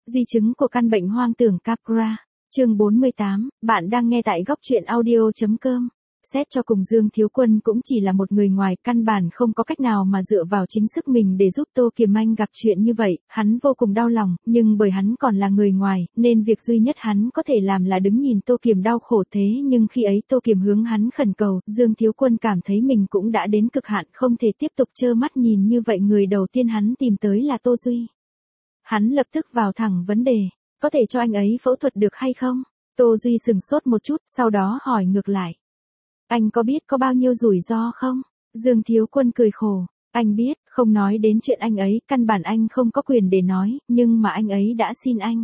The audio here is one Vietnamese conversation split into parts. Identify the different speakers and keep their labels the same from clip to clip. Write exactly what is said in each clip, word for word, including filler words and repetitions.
Speaker 1: Di chứng của căn bệnh hoang tưởng Capgras. Chương bốn mươi tám, bạn đang nghe tại góc truyện audio chấm com. Xét cho cùng Dương Thiếu Quân cũng chỉ là một người ngoài, căn bản không có cách nào mà dựa vào chính sức mình để giúp Tô Kiềm Anh gặp chuyện như vậy, hắn vô cùng đau lòng, nhưng bởi hắn còn là người ngoài, nên việc duy nhất hắn có thể làm là đứng nhìn Tô Kiềm đau khổ thế nhưng khi ấy Tô Kiềm hướng hắn khẩn cầu, Dương Thiếu Quân cảm thấy mình cũng đã đến cực hạn không thể tiếp tục trơ mắt nhìn như vậy. Người đầu tiên hắn tìm tới là Tô Duy. Hắn lập tức vào thẳng vấn đề, có thể cho anh ấy phẫu thuật được hay không? Tô Duy sừng sốt một chút, sau đó hỏi ngược lại. Anh có biết có bao nhiêu rủi ro không? Dương Thiếu Quân cười khổ, anh biết, không nói đến chuyện anh ấy, căn bản anh không có quyền để nói, nhưng mà anh ấy đã xin anh.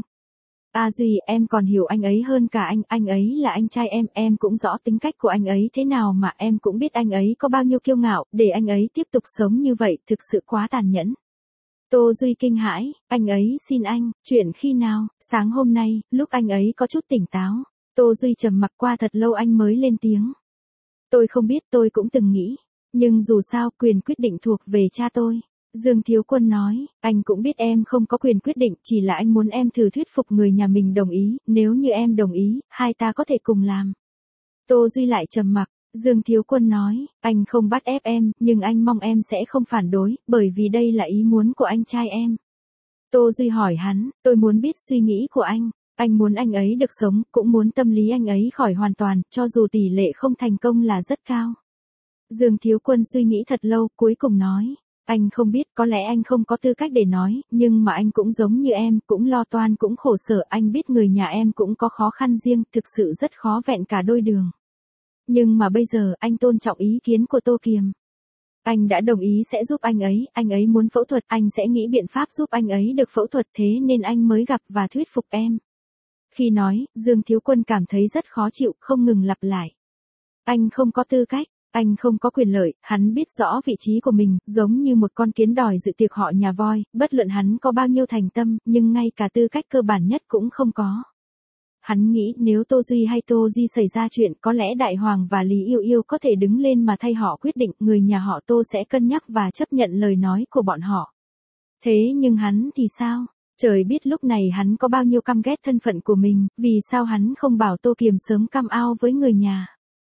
Speaker 1: A Duy, em còn hiểu anh ấy hơn cả anh, anh ấy là anh trai em, em cũng rõ tính cách của anh ấy thế nào mà em cũng biết anh ấy có bao nhiêu kiêu ngạo, để anh ấy tiếp tục sống như vậy thực sự quá tàn nhẫn. Tô Duy kinh hãi, anh ấy xin anh, chuyện khi nào? Sáng hôm nay, lúc anh ấy có chút tỉnh táo. Tô Duy trầm mặc qua thật lâu anh mới lên tiếng. Tôi không biết, tôi cũng từng nghĩ. Nhưng dù sao, quyền quyết định thuộc về cha tôi. Dương Thiếu Quân nói, anh cũng biết em không có quyền quyết định, chỉ là anh muốn em thử thuyết phục người nhà mình đồng ý, nếu như em đồng ý, hai ta có thể cùng làm. Tô Duy lại trầm mặc. Dương Thiếu Quân nói, anh không bắt ép em, nhưng anh mong em sẽ không phản đối, bởi vì đây là ý muốn của anh trai em. Tô Duy hỏi hắn, tôi muốn biết suy nghĩ của anh. Anh muốn anh ấy được sống, cũng muốn tâm lý anh ấy khỏi hoàn toàn, cho dù tỷ lệ không thành công là rất cao. Dương Thiếu Quân suy nghĩ thật lâu, cuối cùng nói, anh không biết, có lẽ anh không có tư cách để nói, nhưng mà anh cũng giống như em, cũng lo toan cũng khổ sở, anh biết người nhà em cũng có khó khăn riêng, thực sự rất khó vẹn cả đôi đường. Nhưng mà bây giờ, anh tôn trọng ý kiến của Tô Kiềm. Anh đã đồng ý sẽ giúp anh ấy, anh ấy muốn phẫu thuật, anh sẽ nghĩ biện pháp giúp anh ấy được phẫu thuật, thế nên anh mới gặp và thuyết phục em. Khi nói, Dương Thiếu Quân cảm thấy rất khó chịu, không ngừng lặp lại. Anh không có tư cách, anh không có quyền lợi, hắn biết rõ vị trí của mình, giống như một con kiến đòi dự tiệc họ nhà voi, bất luận hắn có bao nhiêu thành tâm, nhưng ngay cả tư cách cơ bản nhất cũng không có. Hắn nghĩ nếu Tô Duy hay Tô Di xảy ra chuyện, có lẽ Đại Hoàng và Lý Yêu Yêu có thể đứng lên mà thay họ quyết định, người nhà họ Tô sẽ cân nhắc và chấp nhận lời nói của bọn họ. Thế nhưng hắn thì sao? Trời biết lúc này hắn có bao nhiêu căm ghét thân phận của mình, vì sao hắn không bảo Tô Kiềm sớm cam ao với người nhà?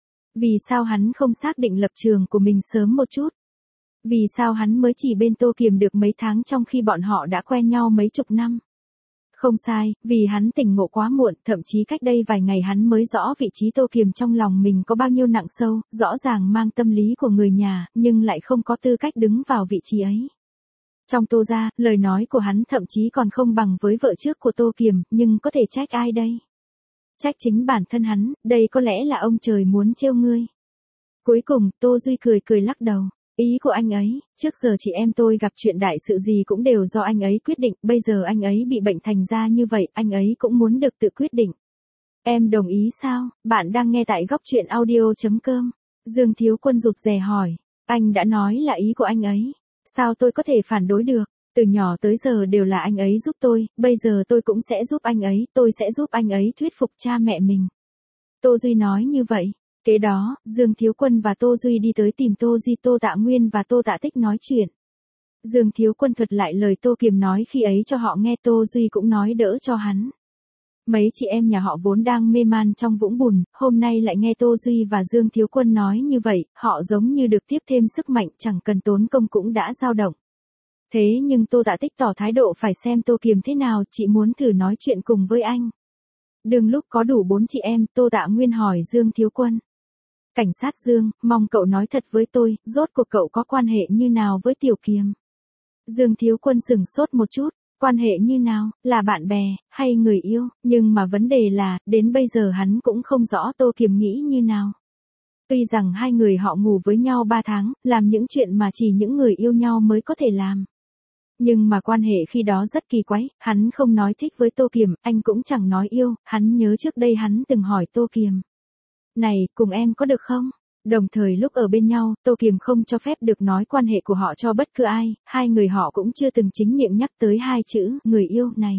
Speaker 1: Vì sao hắn không xác định lập trường của mình sớm một chút? Vì sao hắn mới chỉ bên Tô Kiềm được mấy tháng trong khi bọn họ đã quen nhau mấy chục năm? Không sai, vì hắn tỉnh ngộ quá muộn, thậm chí cách đây vài ngày hắn mới rõ vị trí Tô Kiềm trong lòng mình có bao nhiêu nặng sâu, rõ ràng mang tâm lý của người nhà, nhưng lại không có tư cách đứng vào vị trí ấy. Trong Tô gia, lời nói của hắn thậm chí còn không bằng với vợ trước của Tô Kiềm, nhưng có thể trách ai đây? Trách chính bản thân hắn, đây có lẽ là ông trời muốn trêu ngươi. Cuối cùng, Tô Duy cười cười lắc đầu. Ý của anh ấy, trước giờ chị em tôi gặp chuyện đại sự gì cũng đều do anh ấy quyết định, bây giờ anh ấy bị bệnh thành ra như vậy, anh ấy cũng muốn được tự quyết định. Em đồng ý sao? Bạn đang nghe tại góc truyện audio chấm com. Dương Thiếu Quân rụt rè hỏi, anh đã nói là ý của anh ấy, sao tôi có thể phản đối được? Từ nhỏ tới giờ đều là anh ấy giúp tôi, bây giờ tôi cũng sẽ giúp anh ấy, tôi sẽ giúp anh ấy thuyết phục cha mẹ mình. Tô Duy nói như vậy. Kế đó, Dương Thiếu Quân và Tô Duy đi tới tìm Tô Di, Tô Tạ Nguyên và Tô Tạ Tích nói chuyện. Dương Thiếu Quân thuật lại lời Tô Kiềm nói khi ấy cho họ nghe, Tô Duy cũng nói đỡ cho hắn. Mấy chị em nhà họ vốn đang mê man trong vũng bùn, hôm nay lại nghe Tô Duy và Dương Thiếu Quân nói như vậy, họ giống như được tiếp thêm sức mạnh, chẳng cần tốn công cũng đã dao động. Thế nhưng Tô Tạ Tích tỏ thái độ phải xem Tô Kiềm thế nào, chị muốn thử nói chuyện cùng với anh. Đừng lúc có đủ bốn chị em, Tô Tạ Nguyên hỏi Dương Thiếu Quân. Cảnh sát Dương, mong cậu nói thật với tôi, rốt cuộc cậu có quan hệ như nào với Tiểu Kiềm? Dương Thiếu Quân sửng sốt một chút, quan hệ như nào, là bạn bè, hay người yêu, nhưng mà vấn đề là, đến bây giờ hắn cũng không rõ Tô Kiềm nghĩ như nào. Tuy rằng hai người họ ngủ với nhau ba tháng, làm những chuyện mà chỉ những người yêu nhau mới có thể làm. Nhưng mà quan hệ khi đó rất kỳ quái, hắn không nói thích với Tô Kiềm, anh cũng chẳng nói yêu, hắn nhớ trước đây hắn từng hỏi Tô Kiềm. Này, cùng em có được không? Đồng thời lúc ở bên nhau, Tô Kiềm không cho phép được nói quan hệ của họ cho bất cứ ai, hai người họ cũng chưa từng chính miệng nhắc tới hai chữ, người yêu, này.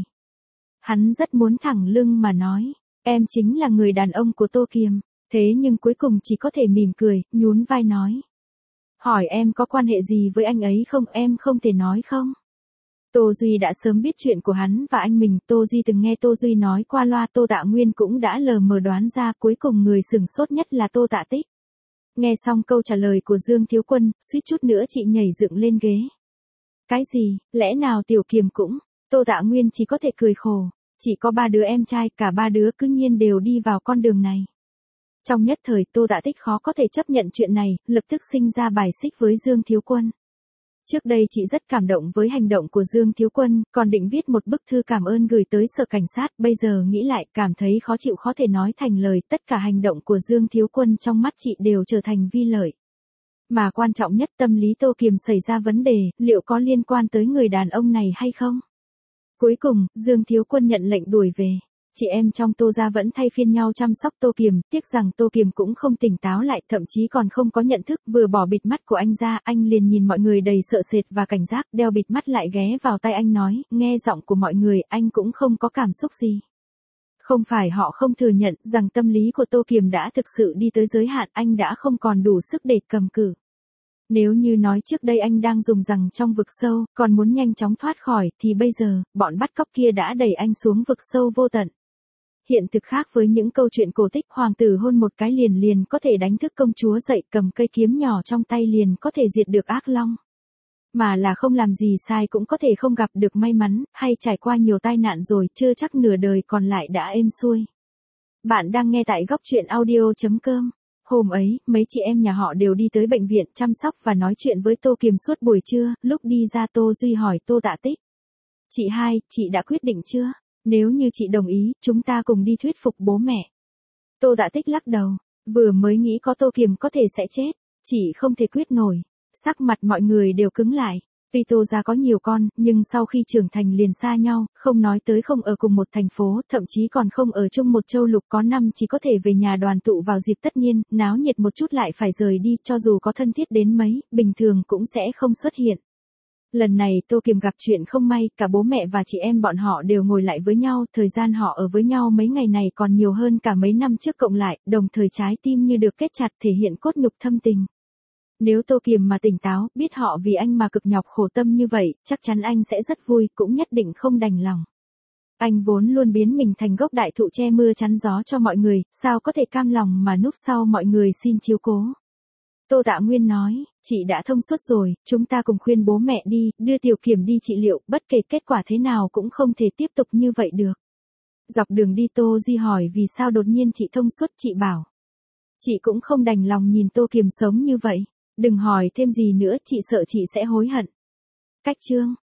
Speaker 1: Hắn rất muốn thẳng lưng mà nói, em chính là người đàn ông của Tô Kiềm, thế nhưng cuối cùng chỉ có thể mỉm cười, nhún vai nói. Hỏi em có quan hệ gì với anh ấy không, em không thể nói không? Tô Duy đã sớm biết chuyện của hắn và anh mình, Tô Di từng nghe Tô Duy nói qua loa, Tô Tạ Nguyên cũng đã lờ mờ đoán ra, cuối cùng người sửng sốt nhất là Tô Tạ Tích. Nghe xong câu trả lời của Dương Thiếu Quân, suýt chút nữa chị nhảy dựng lên ghế. Cái gì, lẽ nào Tiểu Kiềm cũng, Tô Tạ Nguyên chỉ có thể cười khổ, chỉ có ba đứa em trai, cả ba đứa cứ nhiên đều đi vào con đường này. Trong nhất thời Tô Tạ Tích khó có thể chấp nhận chuyện này, lập tức sinh ra bài xích với Dương Thiếu Quân. Trước đây chị rất cảm động với hành động của Dương Thiếu Quân, còn định viết một bức thư cảm ơn gửi tới sở cảnh sát, bây giờ nghĩ lại cảm thấy khó chịu khó thể nói thành lời, tất cả hành động của Dương Thiếu Quân trong mắt chị đều trở thành vi lợi. Mà quan trọng nhất, tâm lý Tô Kiềm xảy ra vấn đề, liệu có liên quan tới người đàn ông này hay không? Cuối cùng, Dương Thiếu Quân nhận lệnh đuổi về. Chị em trong Tô gia vẫn thay phiên nhau chăm sóc Tô Kiềm, tiếc rằng Tô Kiềm cũng không tỉnh táo lại, thậm chí còn không có nhận thức, vừa bỏ bịt mắt của anh ra, anh liền nhìn mọi người đầy sợ sệt và cảnh giác, đeo bịt mắt lại ghé vào tai anh nói, nghe giọng của mọi người, anh cũng không có cảm xúc gì. Không phải họ không thừa nhận rằng tâm lý của Tô Kiềm đã thực sự đi tới giới hạn, anh đã không còn đủ sức để cầm cự. Nếu như nói trước đây anh đang dùng rằng trong vực sâu, còn muốn nhanh chóng thoát khỏi, thì bây giờ, bọn bắt cóc kia đã đẩy anh xuống vực sâu vô tận. Hiện thực khác với những câu chuyện cổ tích, hoàng tử hôn một cái liền liền có thể đánh thức công chúa dậy, cầm cây kiếm nhỏ trong tay liền có thể diệt được ác long. Mà là không làm gì sai cũng có thể không gặp được may mắn, hay trải qua nhiều tai nạn rồi, chưa chắc nửa đời còn lại đã êm xuôi. Bạn đang nghe tại góc truyện audio chấm com. Hôm ấy, mấy chị em nhà họ đều đi tới bệnh viện chăm sóc và nói chuyện với Tô Kiềm suốt buổi trưa, lúc đi ra Tô Duy hỏi Tô Tạ Tích. Chị hai, chị đã quyết định chưa? Nếu như chị đồng ý, chúng ta cùng đi thuyết phục bố mẹ. Tô Tạ Tích lắc đầu, vừa mới nghĩ có Tô Kiềm có thể sẽ chết, chị không thể quyết nổi. Sắc mặt mọi người đều cứng lại. Tuy Tô gia có nhiều con, nhưng sau khi trưởng thành liền xa nhau, không nói tới không ở cùng một thành phố, thậm chí còn không ở chung một châu lục, có năm chỉ có thể về nhà đoàn tụ vào dịp tất niên, náo nhiệt một chút lại phải rời đi, cho dù có thân thiết đến mấy, bình thường cũng sẽ không xuất hiện. Lần này Tô Kiềm gặp chuyện không may, cả bố mẹ và chị em bọn họ đều ngồi lại với nhau, thời gian họ ở với nhau mấy ngày này còn nhiều hơn cả mấy năm trước cộng lại, đồng thời trái tim như được kết chặt thể hiện cốt nhục thâm tình. Nếu Tô Kiềm mà tỉnh táo, biết họ vì anh mà cực nhọc khổ tâm như vậy, chắc chắn anh sẽ rất vui, cũng nhất định không đành lòng. Anh vốn luôn biến mình thành gốc đại thụ che mưa chắn gió cho mọi người, sao có thể cam lòng mà núp sau mọi người xin chiếu cố. Tô Tạ Nguyên nói, chị đã thông suốt rồi, chúng ta cùng khuyên bố mẹ đi, đưa Tiểu Kiềm đi trị liệu, bất kể kết quả thế nào cũng không thể tiếp tục như vậy được. Dọc đường đi Tô Di hỏi vì sao đột nhiên chị thông suốt, chị bảo. Chị cũng không đành lòng nhìn Tô Kiềm sống như vậy. Đừng hỏi thêm gì nữa, chị sợ chị sẽ hối hận. Cách chương